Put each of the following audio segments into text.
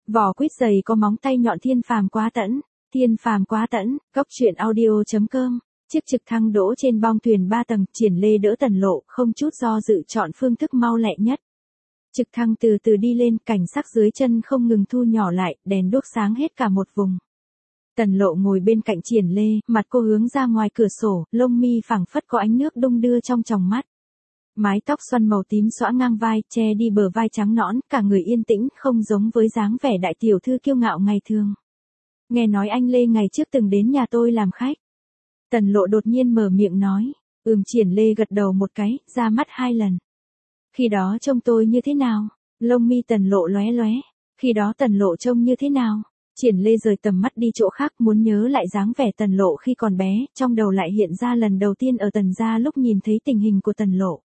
Vỏ quýt dày có móng tay nhọn thiên phàm quá tẫn. Thiên phàm quá tẫn, góc truyện audio.com. Chiếc trực thăng đỗ trên bong thuyền 3 tầng, Triển Lê đỡ Tần Lộ, không chút do dự chọn phương thức mau lẹ nhất. Trực thăng từ từ đi lên, cảnh sắc dưới chân không ngừng thu nhỏ lại, đèn đuốc sáng hết cả một vùng. Tần Lộ ngồi bên cạnh Triển Lê, mặt cô hướng ra ngoài cửa sổ, lông mi phẳng phất có ánh nước đung đưa trong tròng mắt. Mái tóc xoăn màu tím xõa ngang vai, che đi bờ vai trắng nõn, cả người yên tĩnh, không giống với dáng vẻ đại tiểu thư kiêu ngạo ngày thường. Nghe nói anh Lê ngày trước từng đến nhà tôi làm khách. Tần Lộ đột nhiên mở miệng nói. Triển Lê gật đầu một cái, ra mắt 2 lần. Khi đó trông tôi như thế nào? Lông mi Tần Lộ lóe lóe. Khi đó Tần Lộ trông như thế nào? Triển Lê rời tầm mắt đi chỗ khác, muốn nhớ lại dáng vẻ Tần Lộ khi còn bé, trong đầu lại hiện ra lần đầu tiên ở Tần gia lúc nhìn thấy tình hình của Tần Lộ.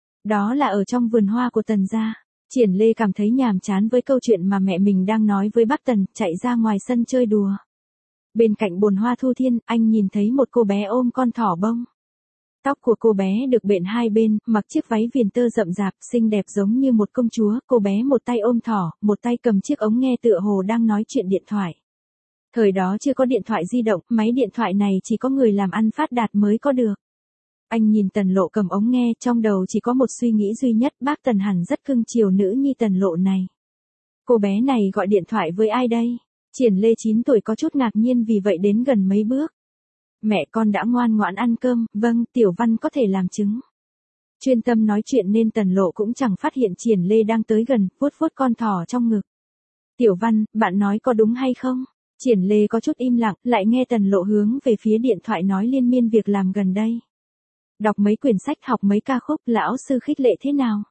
Đó là ở trong vườn hoa của Tần gia. Triển Lê cảm thấy nhàm chán với câu chuyện mà mẹ mình đang nói với bác Tần, chạy ra ngoài sân chơi đùa. Bên cạnh bồn hoa thu thiên, anh nhìn thấy một cô bé ôm con thỏ bông. Tóc của cô bé được bện hai bên, mặc chiếc váy viền tơ rậm rạp, xinh đẹp giống như một công chúa. Cô bé một tay ôm thỏ, một tay cầm chiếc ống nghe tựa hồ đang nói chuyện điện thoại. Thời đó chưa có điện thoại di động, máy điện thoại này chỉ có người làm ăn phát đạt mới có được. Anh nhìn Tần Lộ cầm ống nghe, trong đầu chỉ có một suy nghĩ duy nhất, bác Tần hẳn rất cưng chiều nữ nhi Tần Lộ này. Cô bé này gọi điện thoại với ai đây? Triển Lê 9 tuổi có chút ngạc nhiên vì vậy đến gần mấy bước. Mẹ con đã ngoan ngoãn ăn cơm, vâng, Tiểu Văn có thể làm chứng. Chuyên tâm nói chuyện nên Tần Lộ cũng chẳng phát hiện Triển Lê đang tới gần, vuốt vuốt con thỏ trong ngực. Tiểu Văn, bạn nói có đúng hay không? Triển Lê có chút im lặng, lại nghe Tần Lộ hướng về phía điện thoại nói liên miên việc làm gần đây. Đọc mấy quyển sách, học mấy ca khúc, lão sư khích lệ thế nào?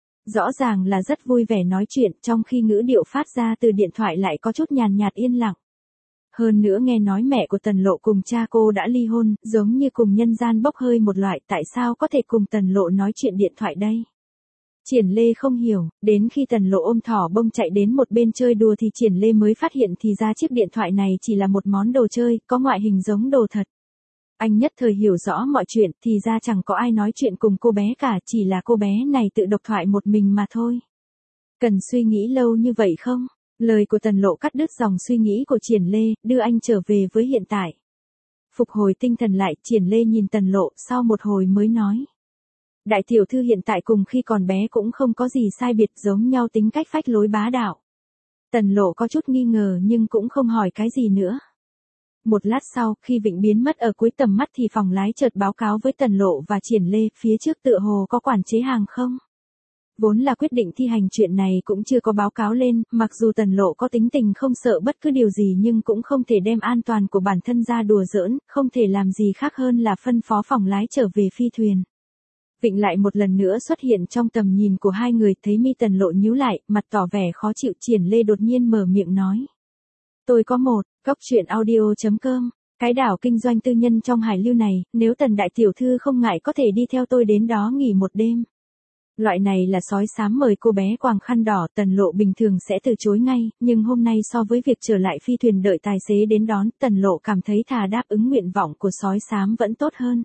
Rõ ràng là rất vui vẻ nói chuyện, trong khi ngữ điệu phát ra từ điện thoại lại có chút nhàn nhạt yên lặng. Hơn nữa nghe nói mẹ của Tần Lộ cùng cha cô đã ly hôn, giống như cùng nhân gian bốc hơi một loại, tại sao có thể cùng Tần Lộ nói chuyện điện thoại đây? Triển Lê không hiểu, đến khi Tần Lộ ôm thỏ bông chạy đến một bên chơi đùa thì Triển Lê mới phát hiện thì ra chiếc điện thoại này chỉ là một món đồ chơi, có ngoại hình giống đồ thật. Anh nhất thời hiểu rõ mọi chuyện, thì ra chẳng có ai nói chuyện cùng cô bé cả, chỉ là cô bé này tự độc thoại một mình mà thôi. Cần suy nghĩ lâu như vậy không? Lời của Tần Lộ cắt đứt dòng suy nghĩ của Triển Lê, đưa anh trở về với hiện tại. Phục hồi tinh thần lại, Triển Lê nhìn Tần Lộ, sau một hồi mới nói. Đại tiểu thư hiện tại cùng khi còn bé cũng không có gì sai biệt, giống nhau tính cách phách lối bá đạo. Tần Lộ có chút nghi ngờ nhưng cũng không hỏi cái gì nữa. Một lát sau, khi Vịnh biến mất ở cuối tầm mắt thì phòng lái chợt báo cáo với Tần Lộ và Triển Lê, phía trước tựa hồ có quản chế hàng không? Vốn là quyết định thi hành chuyện này cũng chưa có báo cáo lên, mặc dù Tần Lộ có tính tình không sợ bất cứ điều gì nhưng cũng không thể đem an toàn của bản thân ra đùa giỡn, không thể làm gì khác hơn là phân phó phòng lái trở về phi thuyền. Vịnh lại một lần nữa xuất hiện trong tầm nhìn của hai người, thấy mi Tần Lộ nhíu lại, mặt tỏ vẻ khó chịu. Triển Lê đột nhiên mở miệng nói. Tôi có một, góc truyện audio.com, cái đảo kinh doanh tư nhân trong hải lưu này, nếu Tần đại tiểu thư không ngại có thể đi theo tôi đến đó nghỉ một đêm. Loại này là sói xám mời cô bé quàng khăn đỏ, Tần Lộ bình thường sẽ từ chối ngay, nhưng hôm nay so với việc trở lại phi thuyền đợi tài xế đến đón, Tần Lộ cảm thấy thà đáp ứng nguyện vọng của sói xám vẫn tốt hơn.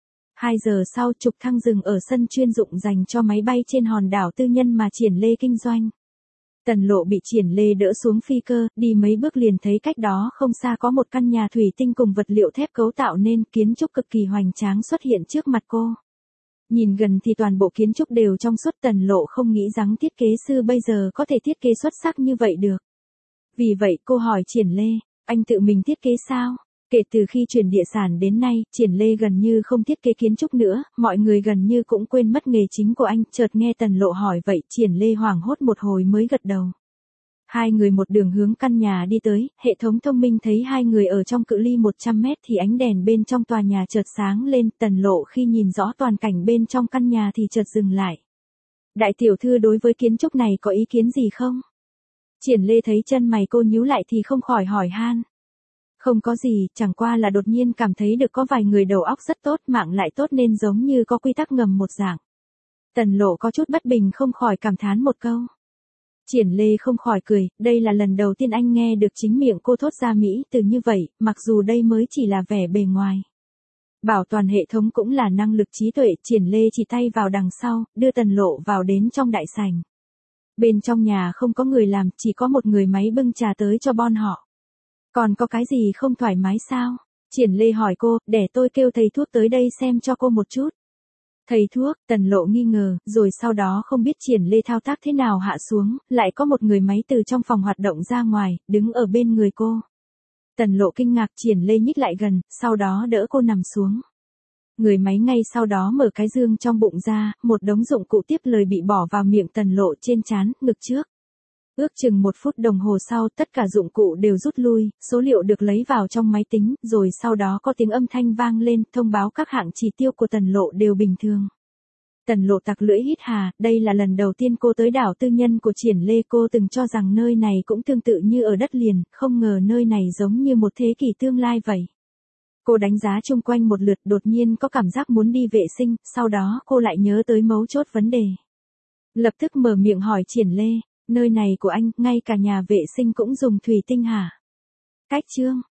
2 giờ sau, trực thăng dừng ở sân chuyên dụng dành cho máy bay trên hòn đảo tư nhân mà Triển Lê kinh doanh. Tần Lộ bị Triển Lê đỡ xuống phi cơ, đi mấy bước liền thấy cách đó không xa có một căn nhà thủy tinh cùng vật liệu thép cấu tạo nên kiến trúc cực kỳ hoành tráng xuất hiện trước mặt cô. Nhìn gần thì toàn bộ kiến trúc đều trong suốt, Tần Lộ không nghĩ rằng thiết kế sư bây giờ có thể thiết kế xuất sắc như vậy được. Vì vậy cô hỏi Triển Lê, anh tự mình thiết kế sao? Kể từ khi chuyển địa sản đến nay, Triển Lê gần như không thiết kế kiến trúc nữa, mọi người gần như cũng quên mất nghề chính của anh, chợt nghe Tần Lộ hỏi vậy, Triển Lê hoảng hốt một hồi mới gật đầu. Hai người một đường hướng căn nhà đi tới, hệ thống thông minh thấy hai người ở trong cự ly 100 mét thì ánh đèn bên trong tòa nhà chợt sáng lên, Tần Lộ khi nhìn rõ toàn cảnh bên trong căn nhà thì chợt dừng lại. Đại tiểu thư đối với kiến trúc này có ý kiến gì không? Triển Lê thấy chân mày cô nhíu lại thì không khỏi hỏi han. Không có gì, chẳng qua là đột nhiên cảm thấy được có vài người đầu óc rất tốt, mạng lại tốt nên giống như có quy tắc ngầm một dạng. Tần Lộ có chút bất bình không khỏi cảm thán một câu. Triển Lê không khỏi cười, đây là lần đầu tiên anh nghe được chính miệng cô thốt ra mỹ từ như vậy, mặc dù đây mới chỉ là vẻ bề ngoài. Bảo toàn hệ thống cũng là năng lực trí tuệ, Triển Lê chỉ tay vào đằng sau, đưa Tần Lộ vào đến trong đại sảnh. Bên trong nhà không có người làm, chỉ có một người máy bưng trà tới cho bọn họ. Còn có cái gì không thoải mái sao? Triển Lê hỏi cô, để tôi kêu thầy thuốc tới đây xem cho cô một chút. Thầy thuốc, Tần Lộ nghi ngờ, rồi sau đó không biết Triển Lê thao tác thế nào hạ xuống, lại có một người máy từ trong phòng hoạt động ra ngoài, đứng ở bên người cô. Tần Lộ kinh ngạc, Triển Lê nhích lại gần, sau đó đỡ cô nằm xuống. Người máy ngay sau đó mở cái dương trong bụng ra, một đống dụng cụ tiếp lời bị bỏ vào miệng Tần Lộ trên trán, ngực trước. Ước chừng 1 phút đồng hồ sau, tất cả dụng cụ đều rút lui, số liệu được lấy vào trong máy tính, rồi sau đó có tiếng âm thanh vang lên, thông báo các hạng chỉ tiêu của Tần Lộ đều bình thường. Tần Lộ tặc lưỡi hít hà, đây là lần đầu tiên cô tới đảo tư nhân của Triển Lê, cô từng cho rằng nơi này cũng tương tự như ở đất liền, không ngờ nơi này giống như một thế kỷ tương lai vậy. Cô đánh giá chung quanh một lượt, đột nhiên có cảm giác muốn đi vệ sinh, sau đó cô lại nhớ tới mấu chốt vấn đề. Lập tức mở miệng hỏi Triển Lê, nơi này của anh, ngay cả nhà vệ sinh cũng dùng thủy tinh hả? Cách chương